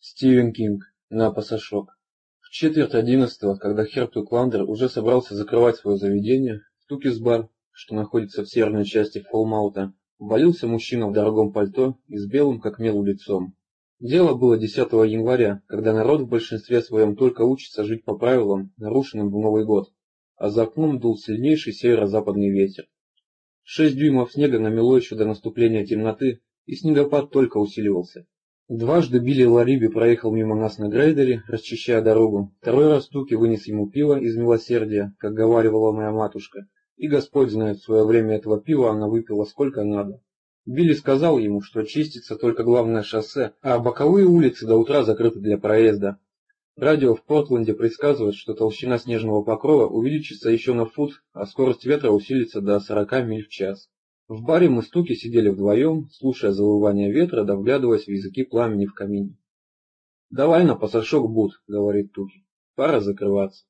Стивен Кинг. На пасашок. В 10:45, когда Херб Тукландер уже собрался закрывать свое заведение, в Тукис-бар, что находится в северной части Фолмаута, ввалился мужчина в дорогом пальто и с белым как мел лицом. Дело было 10 января, когда народ в большинстве своем только учится жить по правилам, нарушенным в Новый год, а за окном дул сильнейший северо-западный ветер. 6 дюймов снега намело еще до наступления темноты, и снегопад только усиливался. Дважды Билли Лариби проехал мимо нас на грейдере, расчищая дорогу. Второй раз Туки вынес ему пиво из милосердия, как говаривала моя матушка, и Господь знает, в свое время этого пива она выпила сколько надо. Билли сказал ему, что чистится только главное шоссе, а боковые улицы до утра закрыты для проезда. Радио в Портленде предсказывает, что толщина снежного покрова увеличится еще на фут, а скорость ветра усилится до 40 миль в час. В баре мы с Туки сидели вдвоем, слушая завывание ветра да вглядываясь в языки пламени в камине. «Давай на пасашок, Бут», — говорит Туки. «Пора закрываться».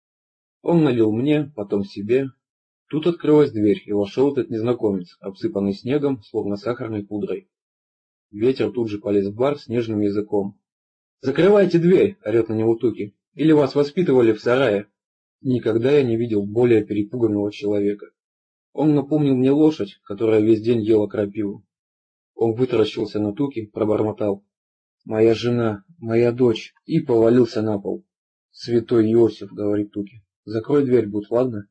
Он налил мне, потом себе. Тут открылась дверь, и вошел этот незнакомец, обсыпанный снегом, словно сахарной пудрой. Ветер тут же полез в бар снежным языком. «Закрывайте дверь!» — орет на него Туки. «Или вас воспитывали в сарае?» Никогда я не видел более перепуганного человека. Он напомнил мне лошадь, которая весь день ела крапиву. Он вытаращился на Туки, пробормотал: «Моя жена, моя дочь», и повалился на пол. «Святой Иосиф», — говорит Туки, — «закрой дверь, будь, ладно?»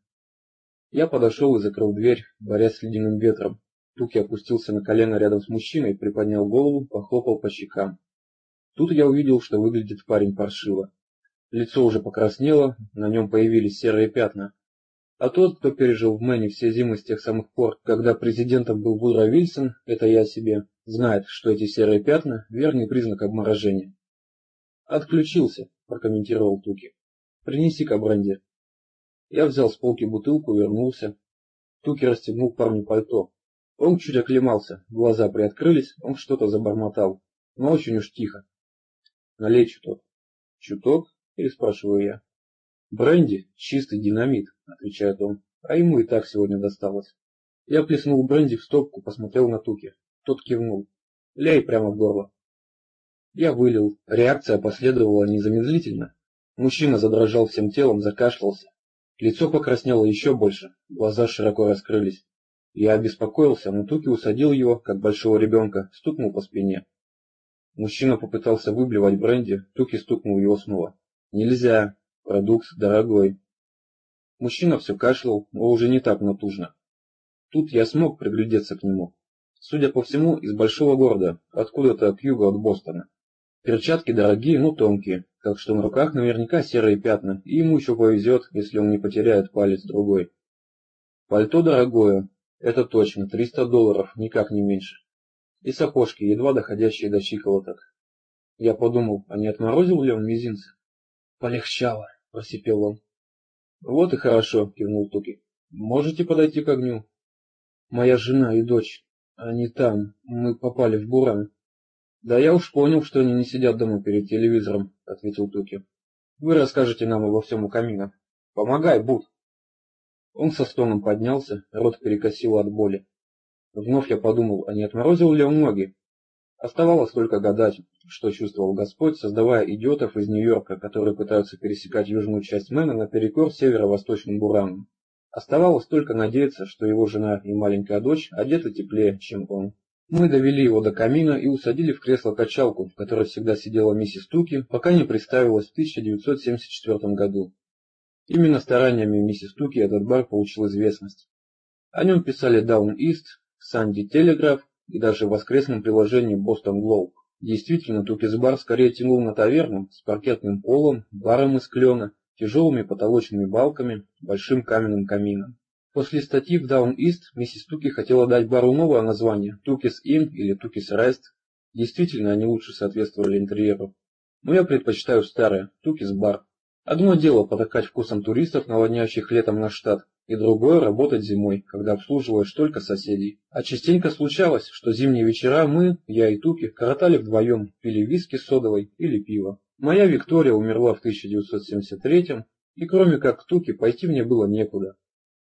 Я подошел и закрыл дверь, борясь с ледяным ветром. Туки опустился на колено рядом с мужчиной, приподнял голову, похлопал по щекам. Тут я увидел, что выглядит парень паршиво. Лицо уже покраснело, на нем появились серые пятна. А тот, кто пережил в Мэне все зимы с тех самых пор, когда президентом был Вудро Вильсон, это я себе, знает, что эти серые пятна — верный признак обморожения. «Отключился», — прокомментировал Туки. «Принеси-ка бренди». Я взял с полки бутылку и вернулся. Туки расстегнул парню пальто. Он чуть оклемался, глаза приоткрылись, он что-то забормотал, но очень уж тихо. «Налей чуток». «Чуток?» — переспрашиваю я. «Бренди — чистый динамит», — отвечает он, — «а ему и так сегодня досталось». Я плеснул бренди в стопку, посмотрел на Туки. Тот кивнул. «Ляй прямо в горло». Я вылил. Реакция последовала незамедлительно. Мужчина задрожал всем телом, закашлялся. Лицо покраснело еще больше, глаза широко раскрылись. Я обеспокоился, но Туки усадил его, как большого ребенка, стукнул по спине. Мужчина попытался выблевать бренди, Туки стукнул его снова. «Нельзя. Продукт дорогой». Мужчина все кашлял, но уже не так натужно. Тут я смог приглядеться к нему. Судя по всему, из большого города, откуда-то к югу от Бостона. Перчатки дорогие, но тонкие, так что на руках наверняка серые пятна, и ему еще повезет, если он не потеряет палец другой. Пальто дорогое, это точно, $300, никак не меньше. И сапожки, едва доходящие до щиколоток. Я подумал, а не отморозил ли он мизинцы? «Полегчало», — просипел он. «Вот и хорошо», — кивнул Туки. «Можете подойти к огню?» «Моя жена и дочь, они там, мы попали в буран». «Да я уж понял, что они не сидят дома перед телевизором», — ответил Туки. «Вы расскажете нам обо всем у камина. Помогай, Бут». Он со стоном поднялся, рот перекосило от боли. Вновь я подумал, а не отморозил ли он ноги? Оставалось только гадать, что чувствовал Господь, создавая идиотов из Нью-Йорка, которые пытаются пересекать южную часть Мэна наперекор северо-восточным буранам. Оставалось только надеяться, что его жена и маленькая дочь одеты теплее, чем он. Мы довели его до камина и усадили в кресло-качалку, в которой всегда сидела миссис Туки, пока не представилась в 1974 году. Именно стараниями миссис Туки этот бар получил известность. О нем писали Даун Ист, Санди Телеграф и даже в воскресном приложении Бостон Глоуб. Действительно, Тукис-бар скорее тянул на таверну с паркетным полом, баром из клена, тяжелыми потолочными балками, большим каменным камином. После статьи в Даун Ист миссис Туки хотела дать бару новое название — Тукис Inn или Тукис Рест. Действительно, они лучше соответствовали интерьеру. Но я предпочитаю старое — Тукис Бар. Одно дело потакать вкусом туристов, наводняющих летом наш штат, и другое — работать зимой, когда обслуживаешь только соседей. А частенько случалось, что зимние вечера мы, я и Туки, коротали вдвоем, пили виски с содовой или пиво. Моя Виктория умерла в 1973-м, и кроме как к Туки пойти мне было некуда.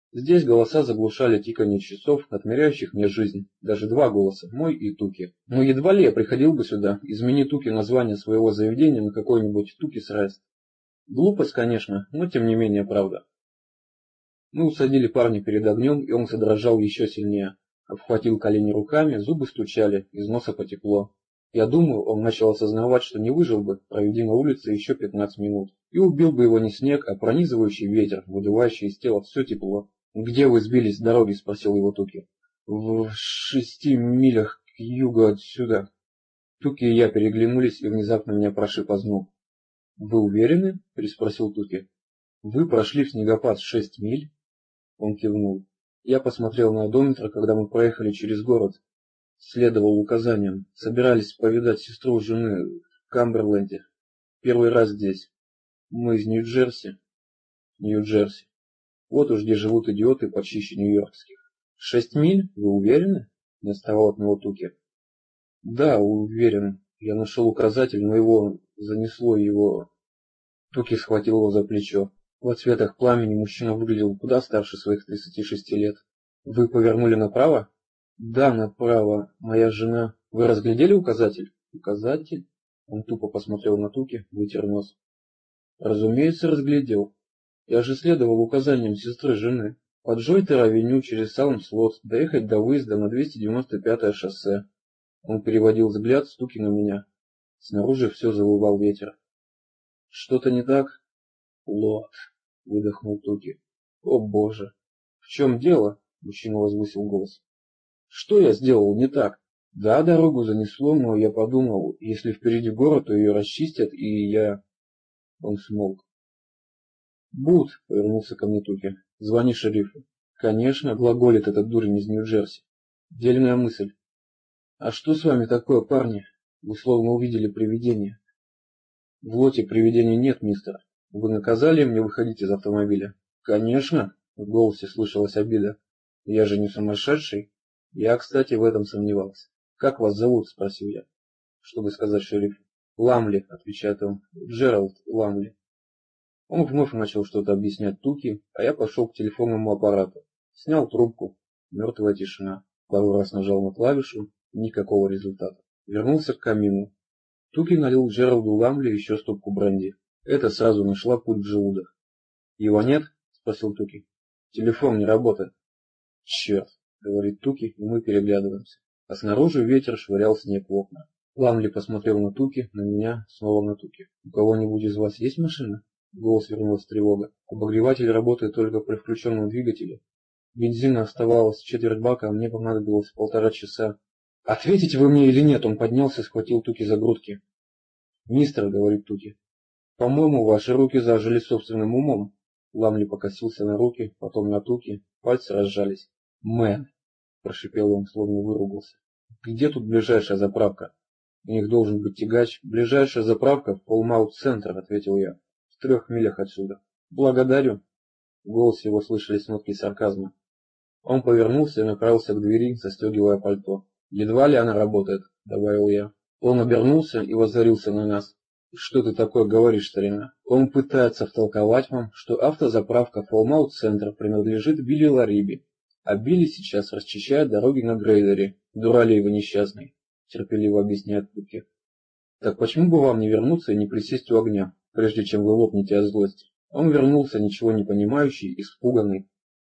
Здесь голоса заглушали тиканье часов, отмеряющих мне жизнь. Даже два голоса, мой и Туки. Но едва ли я приходил бы сюда, измени Туки название своего заведения на какой-нибудь Тукис Рест. Глупость, конечно, но тем не менее правда. Мы усадили парня перед огнем, и он задрожал еще сильнее. Обхватил колени руками, зубы стучали, из носа потекло. Я думаю, он начал осознавать, что не выжил бы, проведи на улице еще 15 минут. И убил бы его не снег, а пронизывающий ветер, выдувающий из тела все тепло. «Где вы сбились с дороги?» — спросил его Туки. «В 6 милях к югу отсюда». Туки и я переглянулись, и внезапно меня прошиб озноб. «Вы уверены?» — переспросил Туки. «Вы прошли в снегопад 6 миль?» Он кивнул. Я посмотрел на одометр, когда мы проехали через город. Следовал указаниям. Собирались повидать сестру жены в Камберленде. Первый раз здесь. Мы из Нью-Джерси. Нью-Джерси. Вот уж где живут идиоты почище нью-йоркских. 6 миль? Вы уверены? Не отставал от него Туки. Да, уверен. Я нашел указатель, но его занесло его... Туки схватил его за плечо. В отсветах пламени мужчина выглядел куда старше своих 36 лет. Вы повернули направо? Да, направо. Моя жена... Вы разглядели указатель? Указатель? Он тупо посмотрел на Туки, вытер нос. Разумеется, разглядел. Я же следовал указаниям сестры жены. По Джойтер-авеню через Салм-Слот доехать до выезда на 295-е шоссе. Он переводил взгляд с Туки на меня. Снаружи все завывал ветер. Что-то не так? Лот, выдохнул Туки. О боже. В чем дело? Мужчина возвысил голос. Что я сделал не так? Да, дорогу занесло, но я подумал, если впереди город, то ее расчистят, и я... Он смолк. Бут, повернулся ко мне Туки. Звони шерифу. Конечно, глаголит этот дурень из Нью-Джерси. Дельная мысль. А что с вами такое, парни? Вы словно увидели привидение. В лоте привидения нет, мистер. Вы наказали мне выходить из автомобиля? Конечно, в голосе слышалась обида. Я же не сумасшедший. Я, кстати, в этом сомневался. Как вас зовут? Спросил я. Чтобы сказать шерифу. Ламли, отвечает он. Джеральд Ламли. Он вновь начал что-то объяснять Туки, а я пошел к телефонному аппарату. Снял трубку. Мертвая тишина. Пару раз нажал на клавишу. Никакого результата. Вернулся к камину. Туки налил Джералду Ламли еще стопку бренди. Это сразу нашла путь в желудок. «Его нет?» — спросил Туки. «Телефон не работает». «Черт!» — говорит Туки, и мы переглядываемся. А снаружи ветер швырял снег в окна. Ламли посмотрел на Туки, на меня, снова на Туки. «У кого-нибудь из вас есть машина?» Голос вернулась тревога. «Обогреватель работает только при включенном двигателе. Бензина оставалось четверть бака, а мне понадобилось 1,5 часа. «Ответите вы мне или нет?» Он поднялся и схватил Туки за грудки. «Мистер», — говорит Туки, — «по-моему, ваши руки зажили собственным умом». Ламли покосился на руки, потом на Туки, пальцы разжались. «Мэн», — прошипел он, словно выругался, — «где тут ближайшая заправка?» «У них должен быть тягач. Ближайшая заправка в Полмаут-центр», — ответил я, — «в 3 милях отсюда». «Благодарю». В голосе его слышались нотки сарказма. Он повернулся и направился к двери, застегивая пальто. «Едва ли она работает», — добавил я. Он обернулся и воззрился на нас. «Что ты такое говоришь, старина?» Он пытается втолковать вам, что автозаправка Фолмаут-центр принадлежит Билли Лариби, а Билли сейчас расчищает дороги на грейдере. Дуралей вы несчастный, терпеливо объясняет Туки. «Так почему бы вам не вернуться и не присесть у огня, прежде чем вы лопнете от злости?» Он вернулся, ничего не понимающий, испуганный.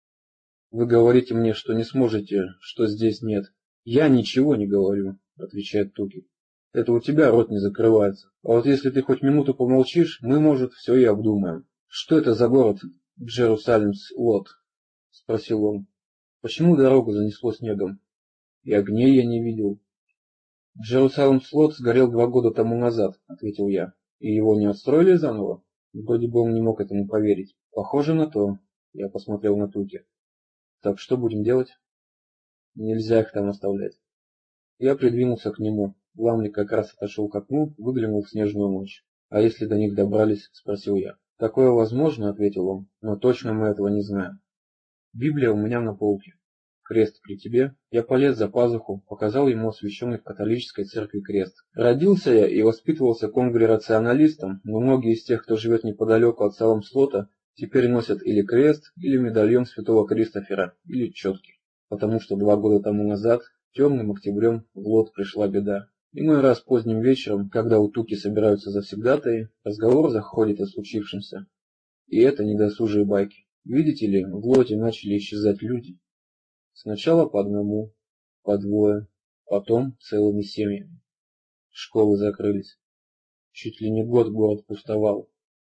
«Вы говорите мне, что не сможете, что здесь нет». «Я ничего не говорю», — отвечает Туки. «Это у тебя рот не закрывается. А вот если ты хоть минуту помолчишь, мы, может, все и обдумаем». «Что это за город Джерусалимс-Лот?» — спросил он. «Почему дорогу занесло снегом?» «И огней я не видел». «Джерусалимс-Лот сгорел 2 года тому назад», — ответил я. «И его не отстроили заново?» Вроде бы он не мог этому поверить. «Похоже на то». Я посмотрел на Туки. «Так что будем делать?» «Нельзя их там оставлять». Я придвинулся к нему. Ламли как раз отошел к окну, выглянул в снежную ночь. «А если до них добрались?» — спросил я. «Такое возможно», — ответил он, — «но точно мы этого не знаем». Библия у меня на полке. Крест при тебе. Я полез за пазуху, показал ему освященный в католической церкви крест. Родился я и воспитывался конгрегационалистом, но многие из тех, кто живет неподалеку от Салам-Слота, Теперь носят или крест, или медальон святого Кристофера, или четки. Потому что 2 года тому назад, темным октябрем, в Лот пришла беда. Иной раз поздним вечером, когда у Туки собираются завсегдатаи, разговор заходит о случившемся. И это недосужие байки. Видите ли, в Лоте начали исчезать люди. Сначала по одному, по двое, потом целыми семьями. Школы закрылись. Чуть ли не год город пустовал.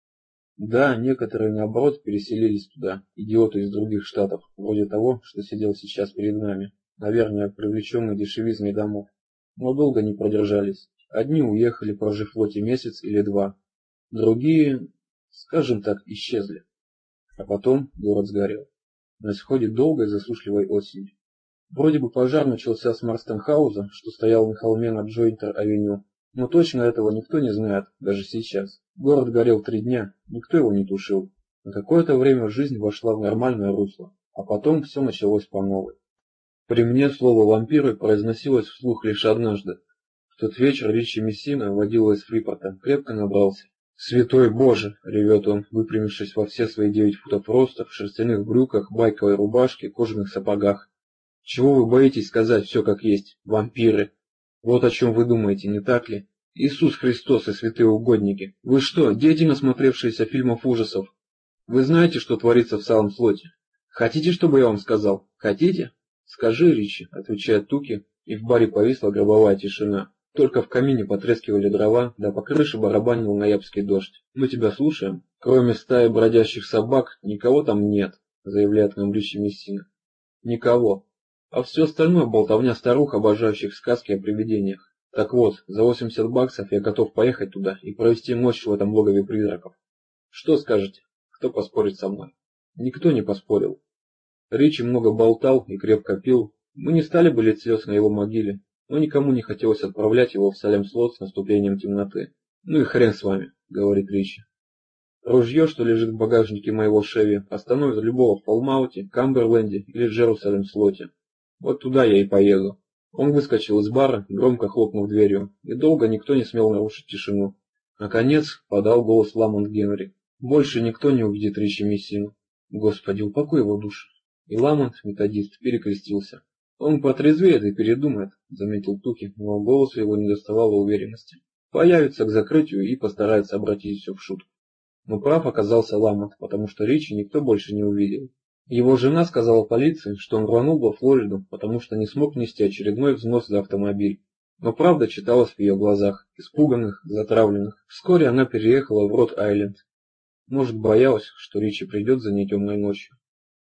Да, некоторые, наоборот, переселились туда, идиоты из других штатов, вроде того, что сидел сейчас перед нами, наверное, привлеченный дешевизной домов. Но долго не продержались. Одни уехали, прожив в Лоте месяц или 2. Другие, скажем так, исчезли. А потом город сгорел. На исходе долгой засушливой осени. Вроде бы пожар начался с Марстенхауза, что стоял на холме над Джойнтер-авеню, но точно этого никто не знает, даже сейчас. Город горел 3 дня, никто его не тушил. На какое-то время жизнь вошла в нормальное русло, а потом все началось по новой. При мне слово «вампиры» произносилось вслух лишь однажды. В тот вечер Ричи Мессина водила из Фрипорта, крепко набрался. «Святой Боже!» — ревет он, выпрямившись во все свои 9 футов роста, в шерстяных брюках, байковой рубашке, кожаных сапогах. «Чего вы боитесь сказать все как есть? Вампиры! Вот о чем вы думаете, не так ли? Иисус Христос и святые угодники! Вы что, дети, насмотревшиеся фильмов ужасов? Вы знаете, что творится в Салем-Слоте? Хотите, чтобы я вам сказал? Хотите?» «Скажи, Ричи», — отвечает Туки, и в баре повисла гробовая тишина. Только в камине потрескивали дрова, да по крыше барабанил ноябрьский дождь. «Мы тебя слушаем?» «Кроме стаи бродящих собак, никого там нет», — заявляет нам Ричи Мессина. «Никого. А все остальное болтовня старух, обожающих сказки о привидениях. Так вот, за 80 баксов я готов поехать туда и провести ночь в этом логове призраков. Что скажете? Кто поспорит со мной?» Никто не поспорил. Ричи много болтал и крепко пил. Мы не стали бы лить слез на его могиле, но никому не хотелось отправлять его в Салем-Слот с наступлением темноты. «Ну и хрен с вами», — говорит Ричи. «Ружье, что лежит в багажнике моего Шеви, остановит любого в Фолмауте, Камберленде или Джерусалем-Слоте. Вот туда я и поеду». Он выскочил из бара, громко хлопнув дверью, и долго никто не смел нарушить тишину. Наконец подал голос Ламонт Генри. «Больше никто не увидит Ричи Мессину. Господи, упокой его душу». И Ламонт, методист, перекрестился. «Он протрезвеет и передумает», — заметил Туки, но голос его не доставало уверенности. «Появится к закрытию и постарается обратить все в шутку». Но прав оказался Ламонт, потому что Ричи никто больше не увидел. Его жена сказала полиции, что он рванул во Флориду, потому что не смог нести очередной взнос за автомобиль. Но правда читалась в ее глазах, испуганных, затравленных. Вскоре она переехала в Рот-Айленд. Может, боялась, что Ричи придет за ней темной ночью.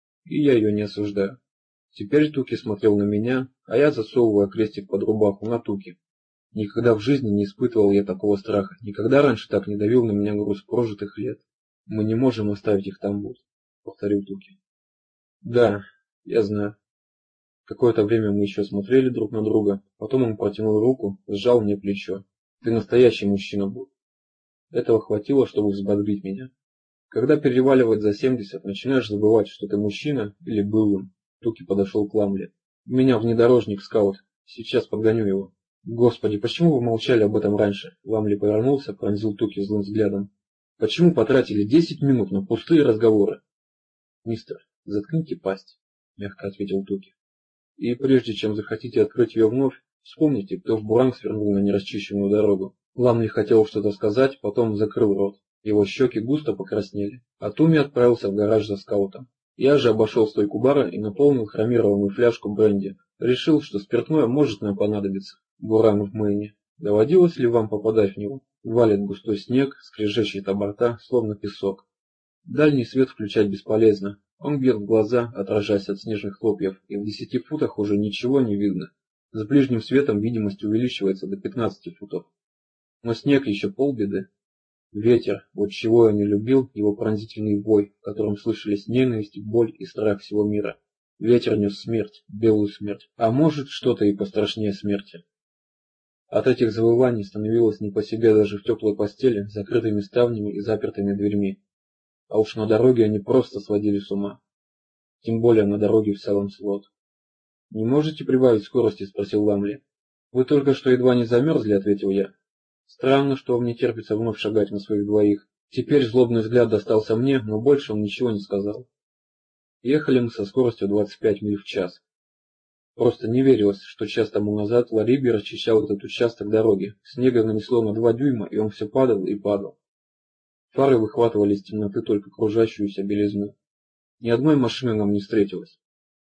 И я ее не осуждаю. Теперь Туки смотрел на меня, а я засовывая крестик под рубаху на Туки. Никогда в жизни не испытывал я такого страха, никогда раньше так не давил на меня груз прожитых лет. «Мы не можем оставить их там, Бут», — повторил Туки. «Да, я знаю». Какое-то время мы еще смотрели друг на друга, потом он протянул руку, сжал мне плечо. «Ты настоящий мужчина, Бут». Этого хватило, чтобы взбодрить меня. Когда переваливать за 70, начинаешь забывать, что ты мужчина или был им. Туки подошел к Ламле. «У меня внедорожник, скаут. Сейчас подгоню его». «Господи, почему вы молчали об этом раньше?» Ламли повернулся, пронзил Туки злым взглядом. «Почему потратили 10 минут на пустые разговоры?» «Мистер, заткните пасть», — мягко ответил Туки. «И прежде чем захотите открыть ее вновь, вспомните, кто в Буранг свернул на нерасчищенную дорогу». Ламли хотел что-то сказать, потом закрыл рот. Его щеки густо покраснели, а Туми отправился в гараж за скаутом. Я же обошел стойку бара и наполнил хромированную фляжку бренди. Решил, что спиртное может нам понадобиться. Буран в Мэйне. Доводилось ли вам попадать в него? Валит густой снег, скрежещет о борта, словно песок. Дальний свет включать бесполезно. Он бьет в глаза, отражаясь от снежных хлопьев, и в 10 футах уже ничего не видно. С ближним светом видимость увеличивается до 15 футов. Но снег еще полбеды. Ветер, вот чего я не любил, его пронзительный вой, в котором слышались ненависть, боль и страх всего мира. Ветер нес смерть, белую смерть, а может что-то и пострашнее смерти. От этих завываний становилось не по себе даже в теплой постели, с закрытыми ставнями и запертыми дверьми. А уж на дороге они просто сводили с ума. Тем более на дороге в Салем-Слот. «Не можете прибавить скорости?» — спросил Ламли. «Вы только что едва не замерзли», — ответил я. «Странно, что вам не терпится вновь шагать на своих двоих. Теперь злобный взгляд достался мне, но больше он ничего не сказал. Ехали мы со скоростью 25 миль в час. Просто не верилось, что час тому назад Лариби расчищал этот участок дороги. Снега нанесло на 2 дюйма, и он все падал и падал. Фары выхватывали из темноты только кружащуюся белизну. Ни одной машины нам не встретилось.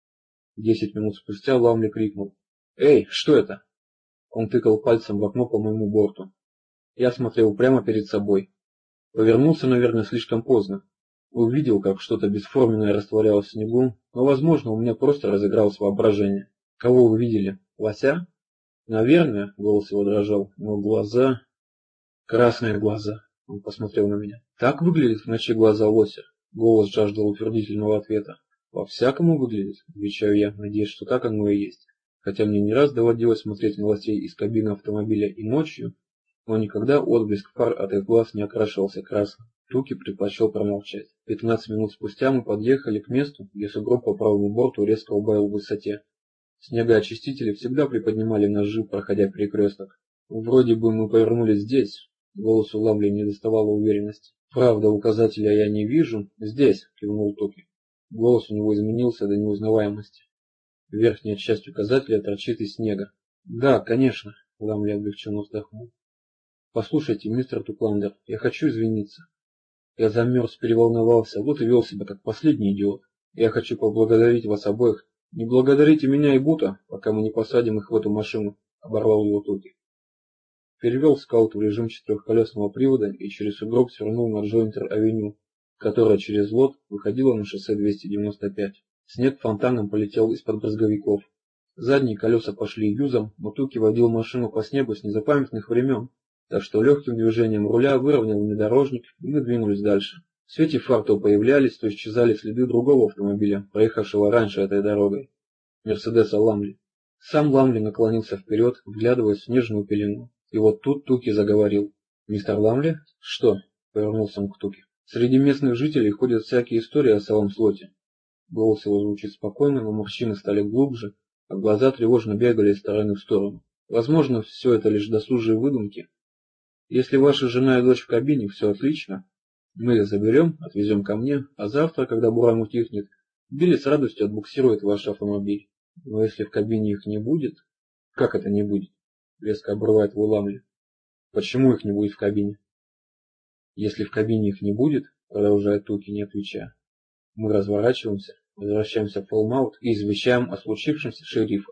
10 минут спустя Ламли крикнул: «Эй, что это?» Он тыкал пальцем в окно по моему борту. Я смотрел прямо перед собой. Повернулся, наверное, слишком поздно. Увидел, как что-то бесформенное растворялось в снегу, но, возможно, у меня просто разыгралось воображение. «Кого вы видели? Лося?» «Наверное», — голос его дрожал, но глаза... «Красные глаза», — он посмотрел на меня. «Так выглядят в ночи глаза лося?» Голос жаждал утвердительного ответа. «По-всякому выглядит», — отвечаю я, надеясь, что так оно и есть. Хотя мне не раз доводилось смотреть на лосей из кабины автомобиля и ночью, но никогда отблеск фар от их глаз не окрашивался красным. Туки предпочел промолчать. 15 минут спустя мы подъехали к месту, где сугроб по правому борту резко убавил в высоте. Снегоочистители всегда приподнимали ножи, проходя перекресток. Вроде бы мы повернули здесь. Голосу Ламли не доставало уверенности. «Правда, указателя я не вижу. Здесь», — кивнул Туки. Голос у него изменился до неузнаваемости. Верхняя часть указателя торчит из снега. «Да, конечно», — Ламли облегченно вздохнул. «Послушайте, мистер Тукландер, я хочу извиниться. Я замерз, переволновался, вот и вел себя как последний идиот. Я хочу поблагодарить вас обоих. Не благодарите меня и Бута, пока мы не посадим их в эту машину», — оборвал его Туки. Перевел скаут в режим четырехколесного привода и через сугроб свернул на Джойнтер-авеню, которая через лот выходила на шоссе 295. Снег фонтаном полетел из-под брызговиков. Задние колеса пошли юзом, но Туки водил машину по снегу с незапамятных времен, так что легким движением руля выровнял внедорожник, и мы двинулись дальше. В свете фар то появлялись, то исчезали следы другого автомобиля, проехавшего раньше этой дорогой. Мерседеса Ламли. Сам Ламли наклонился вперед, вглядываясь в снежную пелену. И вот тут Туки заговорил. «Мистер Ламли?» «Что?» — повернулся он к Туки. «Среди местных жителей ходят всякие истории о самом слоте». Голос его звучит спокойно, но морщины стали глубже, а глаза тревожно бегали из стороны в сторону. Возможно, все это лишь досужие выдумки. Если ваша жена и дочь в кабине, все отлично. Мы их заберем, отвезем ко мне, а завтра, когда буран утихнет, Билли с радостью отбуксирует ваш автомобиль. Но если в кабине их не будет... Как это не будет? Резко обрывает его Ламли. Почему их не будет в кабине? Если в кабине их не будет, продолжает Туки, не отвечая, мы разворачиваемся, возвращаемся в Фоллмаут и извещаем о случившемся шерифа.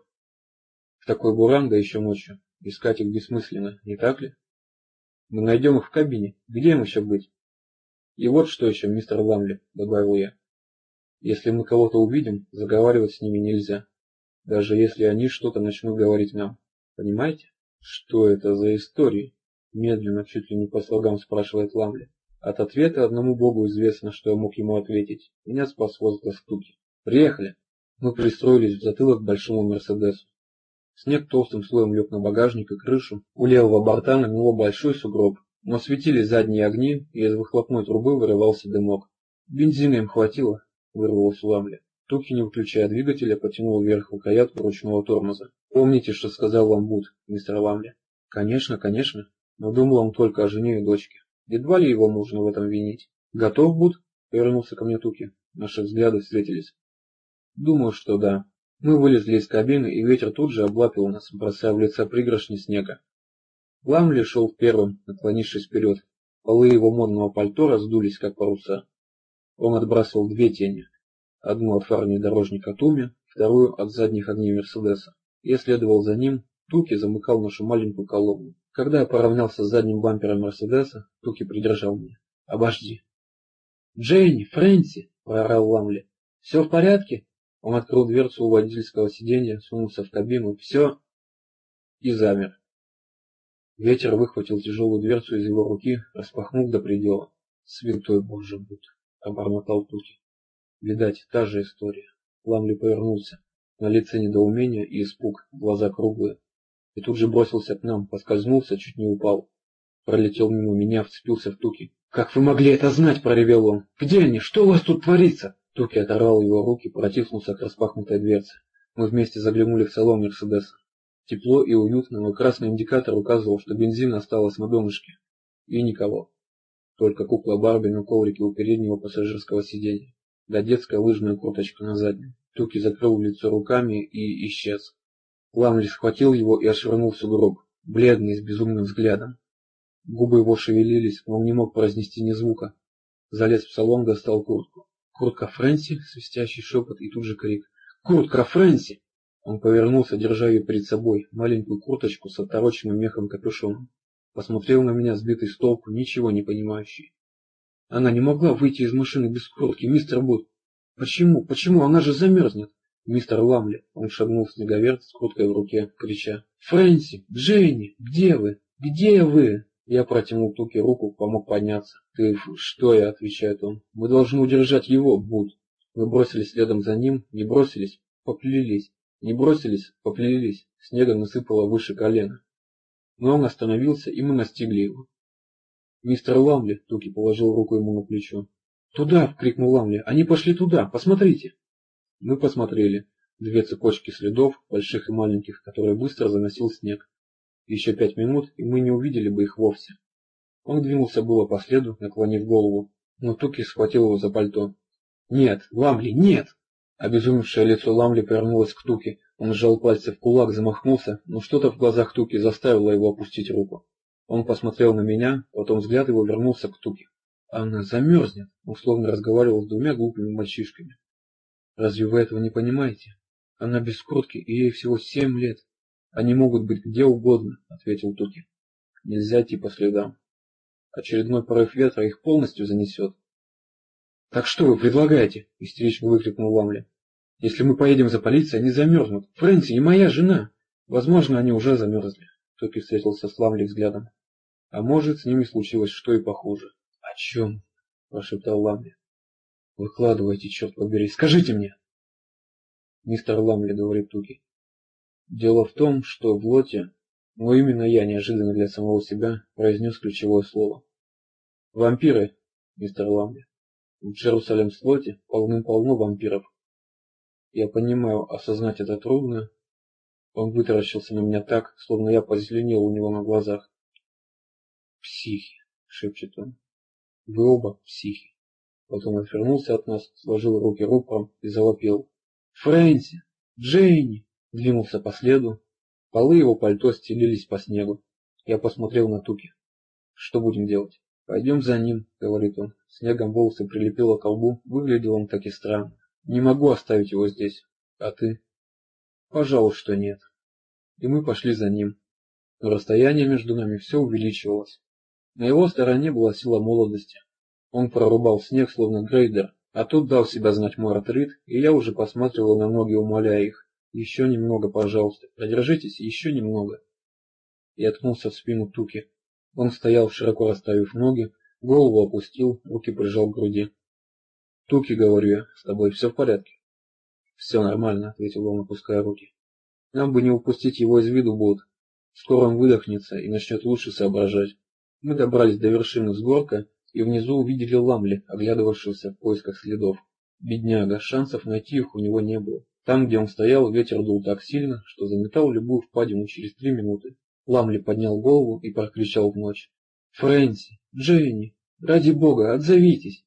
В такой буран, да еще ночью, искать их бессмысленно, не так ли? Мы найдем их в кабине. Где им еще быть? И вот что еще, мистер Ламли, добавил я. Если мы кого-то увидим, заговаривать с ними нельзя. Даже если они что-то начнут говорить нам. Понимаете? Что это за истории? Медленно, чуть ли не по слогам спрашивает Ламли. От ответа одному богу известно, что я мог ему ответить. Меня спас возглас Туки. Приехали. Мы пристроились в затылок к большому Мерседесу. Снег толстым слоем лег на багажник и крышу. У левого борта намело большой сугроб, но светили задние огни, и из выхлопной трубы вырывался дымок. Бензина им хватило, вырвалось у Ламли. Туки, не выключая двигателя, потянул вверх рукоятку ручного тормоза. «Помните, что сказал вам Бут, мистер Ламли?» «Конечно, конечно. Но думал он только о жене и дочке. Едва ли его можно в этом винить». «Готов, Бут?» — повернулся ко мне Туки. Наши взгляды встретились. «Думаю, что да». Мы вылезли из кабины, и ветер тут же облапил нас, бросая в лицо пригоршни снега. Ламли шел первым, наклонившись вперед. Полы его модного пальто раздулись, как паруса. Он отбрасывал 2 тени. Одну от фар внедорожника Туми, вторую от задних огней Мерседеса. Я следовал за ним, Туки замыкал нашу маленькую колонну. Когда я поравнялся с задним бампером Мерседеса, Туки придержал меня. «Обожди». «Дженни, Фрэнси!» — проорал Ламли. «Все в порядке?» Он открыл дверцу у водительского сиденья, сунулся в кабину. «Все!» И замер. Ветер выхватил тяжелую дверцу из его руки, распахнув до предела. «Святой Боже Бут!» — пробормотал Туки. Видать, та же история. Ламли повернулся. На лице недоумение и испуг, глаза круглые. И тут же бросился к нам, поскользнулся, чуть не упал. Пролетел мимо меня, вцепился в Туки. «Как вы могли это знать?» — проревел он. «Где они? Что у вас тут творится?» Туки оторвал его руки, протиснулся к распахнутой дверце. Мы вместе заглянули в салон Мерседеса. Тепло и уютно, но красный индикатор указывал, что бензин осталось на донышке. И никого. только кукла Барби на коврике у переднего пассажирского сиденья, да детская лыжная курточка на заднем. Туки закрыл лицо руками и исчез. Ламли схватил его и отшвырнул в сугроб, бледный, с безумным взглядом. Губы его шевелились, но он не мог произнести ни звука. Залез в салон, достал куртку. «Куртка Фрэнси?» — свистящий шепот и тут же крик. «Куртка Фрэнси!» Он повернулся, держа ее перед собой, маленькую курточку с отороченным мехом капюшоном. Посмотрел на меня, сбитый с толку, ничего не понимающий. «Она не могла выйти из машины без куртки, мистер Бут. Почему? Почему? Она же замерзнет!» «Мистер Ламли!» Он шагнул в снеговерт с курткой в руке, крича. «Фрэнси! Дженни! Где вы? Где вы?» Я протянул Туки руку, помог подняться. «Ты что я?» — отвечает он. «Мы должны удержать его, Бут». Мы бросились следом за ним, не бросились, поплелись. Не бросились, поплелись. Снега насыпало выше колена. Но он остановился, и мы настигли его. «Мистер Ламли!» — Туки положил руку ему на плечо. «Туда!» — крикнул Ламли. «Они пошли туда! Посмотрите!» Мы посмотрели. 2 цепочки следов, больших и маленьких, которые быстро заносил снег. Еще 5 минут, и мы не увидели бы их вовсе. Он двинулся было по следу, наклонив голову, но Туки схватил его за пальто. «Нет, Ламли, нет!» Обезумевшее лицо Ламли повернулось к Туки. Он сжал пальцы в кулак, замахнулся, но что-то в глазах Туки заставило его опустить руку. Он посмотрел на меня, потом взгляд его вернулся к Туки. «Она замерзнет!» Он словно разговаривал с 2 глупыми мальчишками. «Разве вы этого не понимаете? Она без куртки, и ей всего 7 лет. Они могут быть где угодно», — ответил Туки. «Нельзя идти по следам. Очередной порыв ветра их полностью занесет». «Так что вы предлагаете?» — истерично выкрикнул Ламли. «Если мы поедем за полицией, они замерзнут. Фрэнси не моя жена!» «Возможно, они уже замерзли», — Туки встретился с Ламли взглядом. «А может, с ними случилось что и похуже». «О чем?» — прошептал Ламли. «Выкладывайте, черт побери, скажите мне!» «Мистер Ламли», — говорит Туки. «Дело в том, что в лоте, но именно я, неожиданно для самого себя, произнес ключевое слово. Вампиры, мистер Ламли. В Джерусалем-слоте полным-полно вампиров. Я понимаю, осознать это трудно». Он вытаращился на меня так, словно я позеленел у него на глазах. «Психи», — шепчет он. «Вы оба психи». Потом отвернулся от нас, сложил руки рупором и завопил. «Фрэнси! Дженни!» Двинулся по следу. Полы его пальто стелились по снегу. Я посмотрел на Туки. «Что будем делать?» «Пойдем за ним», — говорит он. Снегом волосы прилепило к лбу. Выглядел он так и странно. «Не могу оставить его здесь. А ты?» «Пожалуй, что нет». И мы пошли за ним. Но расстояние между нами все увеличивалось. На его стороне была сила молодости. Он прорубал снег, словно грейдер, а тут дал себя знать мой артрит, и я уже посматривал на ноги, умоляя их. «Еще немного, пожалуйста, продержитесь еще немного». Я ткнулся в спину Туки. Он стоял, широко расставив ноги, голову опустил, руки прижал к груди. «Туки, — говорю я, — с тобой все в порядке?» «Все нормально», — ответил он, опуская руки. «Нам бы не упустить его из виду, Бот. Скоро он выдохнется и начнет лучше соображать». Мы добрались до вершины взгорка, и внизу увидели Ламли, оглядывавшегося в поисках следов. Бедняга, шансов найти их у него не было. Там, где он стоял, ветер дул так сильно, что заметал любую впадину через 3 минуты. Ламли поднял голову и прокричал в ночь. «Фрэнси! Дженни! Ради бога, отзовитесь!»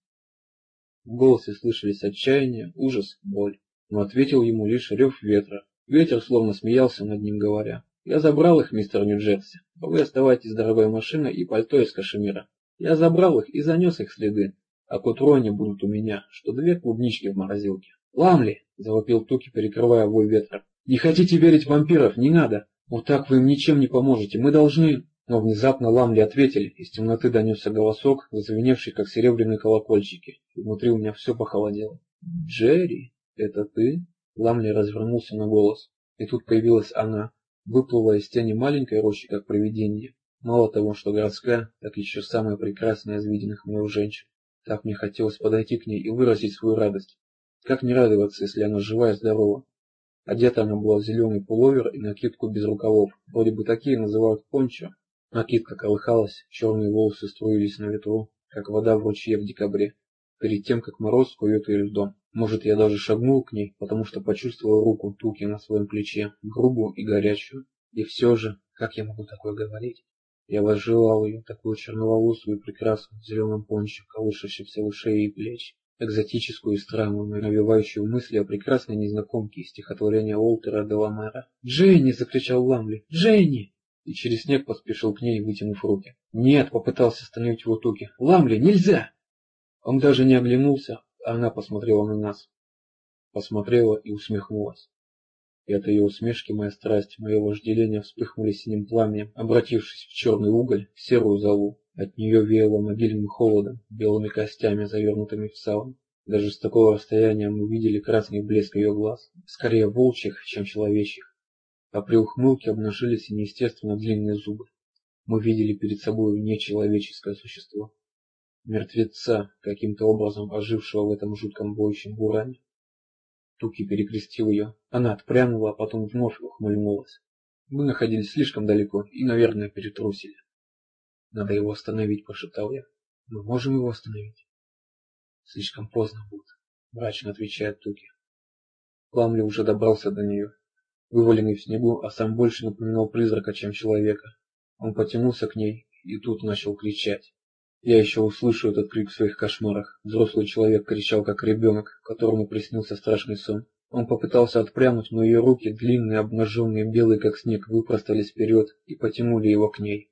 В голосе слышались отчаяние, ужас, боль. Но ответил ему лишь рев ветра. Ветер словно смеялся над ним, говоря: «Я забрал их, мистер Нью-Джерси, а вы оставайтесь с дорогой машиной и пальто из кашемира. Я забрал их и занес их следы, а к утру они будут у меня, что 2 клубнички в морозилке». «Ламли!» — завопил Туки, перекрывая вой ветра. «Не хотите верить в вампиров? Не надо! Вот так вы им ничем не поможете, мы должны...» Но внезапно Ламли ответили, из темноты донесся голосок, зазвеневший, как серебряные колокольчики, и внутри у меня все похолодело. «Джерри, это ты?» Ламли развернулся на голос, и тут появилась она, выплыла из тени маленькой рощи, как привидение. Мало того, что городская, так еще самая прекрасная из виденных мною женщин. Так мне хотелось подойти к ней и выразить свою радость. Как не радоваться, если она жива и здорова? Одета она была в зеленый пуловер и накидку без рукавов, вроде бы такие называют пончо. Накидка колыхалась, черные волосы струились на ветру, как вода в ручье в декабре, перед тем, как мороз скует ее льдом. Может, я даже шагнул к ней, потому что почувствовал руку Туки на своем плече, грубую и горячую. И все же, как я могу такое говорить? Я возжелал ее, такую черноволосую и прекрасную, в зеленом понче, колышащейся у шеи и плеч, экзотическую и странную, навевающую мысли о прекрасной незнакомке из стихотворения Уолтера де Ламера. «Дженни!» — закричал Ламли. «Дженни!» И через снег поспешил к ней, вытянув руки. «Нет!» — попытался остановить его Туки. «Ламли, нельзя!» Он даже не оглянулся, а она посмотрела на нас. Посмотрела и усмехнулась. И от ее усмешки моя страсть, мое вожделение вспыхнули синим пламенем, обратившись в черный уголь, в серую золу. От нее веяло могильным холодом, белыми костями, завернутыми в саван. Даже с такого расстояния мы видели красный блеск ее глаз, скорее волчьих, чем человечьих. А при ухмылке обнажились и неестественно длинные зубы. Мы видели перед собой нечеловеческое существо. Мертвеца, каким-то образом ожившего в этом жутком воющем буране. Туки перекрестил ее. Она отпрянула, а потом вновь ухмыльнулась. Мы находились слишком далеко и, наверное, перетрусили. «Надо его остановить», — прошептал я. «Мы можем его остановить?» «Слишком поздно будет», — мрачно отвечает Туки. Ламли уже добрался до нее, вываленный в снегу, а сам больше напоминал призрака, чем человека. Он потянулся к ней и тут начал кричать. Я еще услышу этот крик в своих кошмарах. Взрослый человек кричал, как ребенок, которому приснился страшный сон. Он попытался отпрянуть, но ее руки, длинные, обнаженные, белые, как снег, выпростались вперед и потянули его к ней.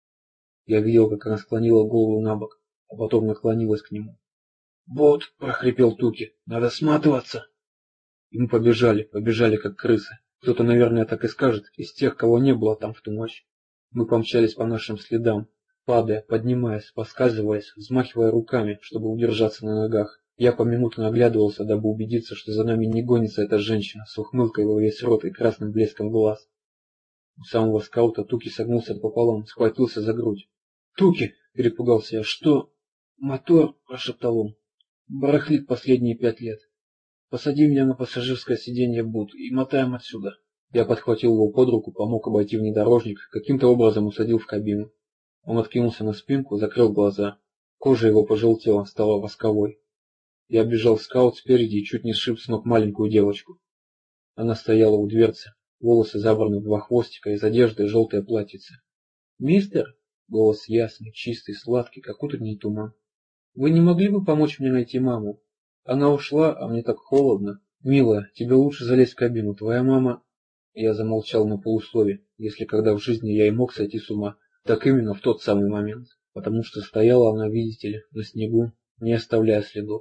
Я видел, как она склонила голову на бок, а потом наклонилась к нему. «Вот», — прохрипел Туки, — «надо сматываться». И мы побежали, как крысы. Кто-то, наверное, так и скажет, из тех, кого не было там в ту ночь. Мы помчались по нашим следам, падая, поднимаясь, поскальзываясь, взмахивая руками, чтобы удержаться на ногах. Я поминутно оглядывался, дабы убедиться, что за нами не гонится эта женщина с ухмылкой во весь рот и красным блеском глаз. У самого скаута Туки согнулся пополам, схватился за грудь. «Туки!» — перепугался я. «Что?» «Мотор!» — прошептал он. «Барахлит последние 5 лет. Посади меня на пассажирское сиденье Бут и мотаем отсюда». Я подхватил его под руку, помог обойти внедорожник, каким-то образом усадил в кабину. Он откинулся на спинку, закрыл глаза. Кожа его пожелтела, стала восковой. Я оббежал скаут спереди и чуть не сшиб с ног маленькую девочку. Она стояла у дверцы, волосы забраны в 2 хвостика, из одежды желтое платьице. «Мистер?» — голос ясный, чистый, сладкий, как утренний туман. «Вы не могли бы помочь мне найти маму? Она ушла, а мне так холодно. Милая, тебе лучше залезть в кабину, твоя мама...» Я замолчал на полуслове, если когда в жизни я и мог сойти с ума, так именно в тот самый момент, потому что стояла она, видите ли, на снегу, не оставляя следов.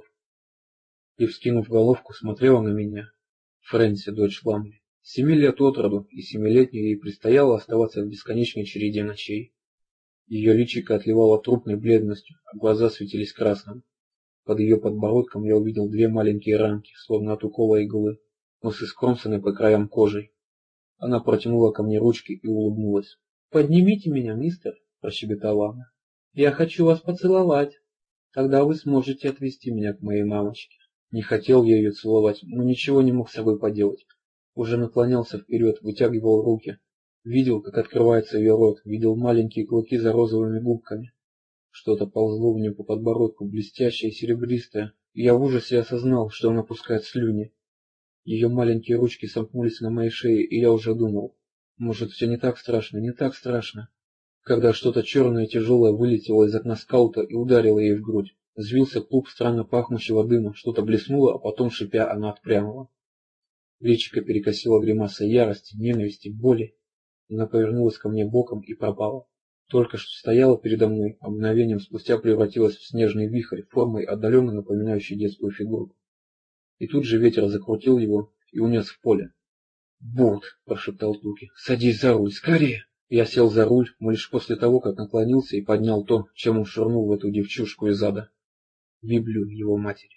И, вскинув головку, смотрела на меня. Фрэнси, дочь Ламли. 7 лет от роду, и 7-летней ей предстояло оставаться в бесконечной череде ночей. Ее личико отливало трупной бледностью, а глаза светились красным. Под ее подбородком я увидел 2 маленькие ранки, словно от укола иглы, но с искромсанной по краям кожей. Она протянула ко мне ручки и улыбнулась. «Поднимите меня, мистер», — прощебетала она. «Я хочу вас поцеловать. Тогда вы сможете отвезти меня к моей мамочке». Не хотел я ее целовать, но ничего не мог с собой поделать. Уже наклонялся вперед, вытягивал руки. Видел, как открывается ее рот, видел маленькие клыки за розовыми губками. Что-то ползло в нее по подбородку, блестящее и серебристое, и я в ужасе осознал, что она пускает слюни. Ее маленькие ручки сомкнулись на моей шее, и я уже думал, может, все не так страшно, не так страшно. Когда что-то черное и тяжелое вылетело из окна скаута и ударило ей в грудь. Взвился клуб странно пахнущего дыма, что-то блеснуло, а потом, шипя, она отпрянула. Личико перекосило гримаса ярости, ненависти, боли. Она повернулась ко мне боком и пропала. Только что стояла передо мной, а мгновением спустя превратилась в снежный вихрь, формой отдаленно напоминающей детскую фигурку. И тут же ветер закрутил его и унес в поле. «Бут!» – прошептал Туки. «Садись за руль, скорее!» Я сел за руль, но лишь после того, как наклонился и поднял то, чем он швырнул в эту девчушку из ада. Библию его матери.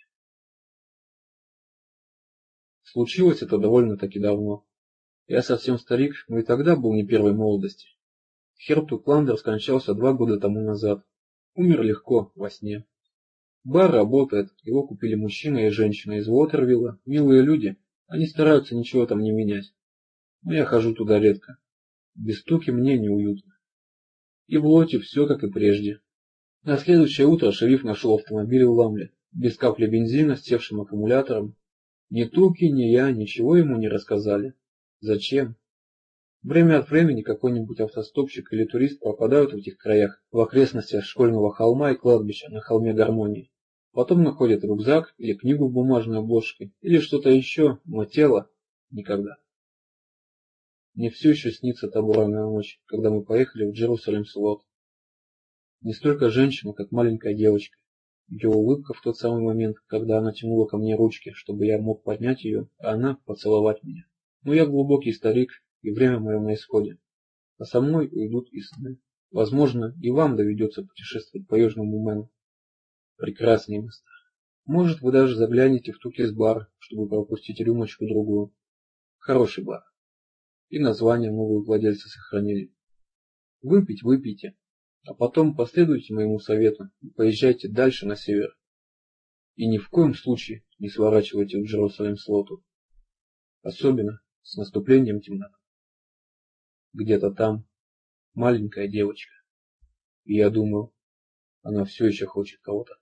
Случилось это довольно-таки давно. Я совсем старик, но и тогда был не первой молодости. Херб Кландер скончался 2 года тому назад. Умер легко, во сне. Бар работает, его купили мужчина и женщина из Уотервилла, милые люди, они стараются ничего там не менять. Но я хожу туда редко. Без Туки мне неуютно. И в лоте все как и прежде. На следующее утро шериф нашел автомобиль в Ламле, без капли бензина, с севшим аккумулятором. Ни Туки, ни я ничего ему не рассказали. Зачем? Время от времени какой-нибудь автостопщик или турист пропадают в этих краях, в окрестностях школьного холма и кладбища на холме Гармонии. Потом находят рюкзак или книгу в бумажной обложке, или что-то еще, но тело никогда. Мне все еще снится та буранная ночь, когда мы поехали в Джерусалем Слот. Не столько женщина, как маленькая девочка. Ее улыбка в тот самый момент, когда она тянула ко мне ручки, чтобы я мог поднять ее, а она поцеловать меня. Но я глубокий старик, и время мое на исходе. А со мной уйдут и сны. Возможно, и вам доведется путешествовать по Южному Мэну. Прекрасные места. Может, вы даже заглянете в Тукис-бар, чтобы пропустить рюмочку-другую. Хороший бар. И название новые владельцы сохранили. Выпить выпейте, а потом последуйте моему совету и поезжайте дальше на север. И ни в коем случае не сворачивайте в Джерусалем-Слоту. Особенно с наступлением темноты. Где-то там маленькая девочка. И я думаю, она все еще хочет кого-то.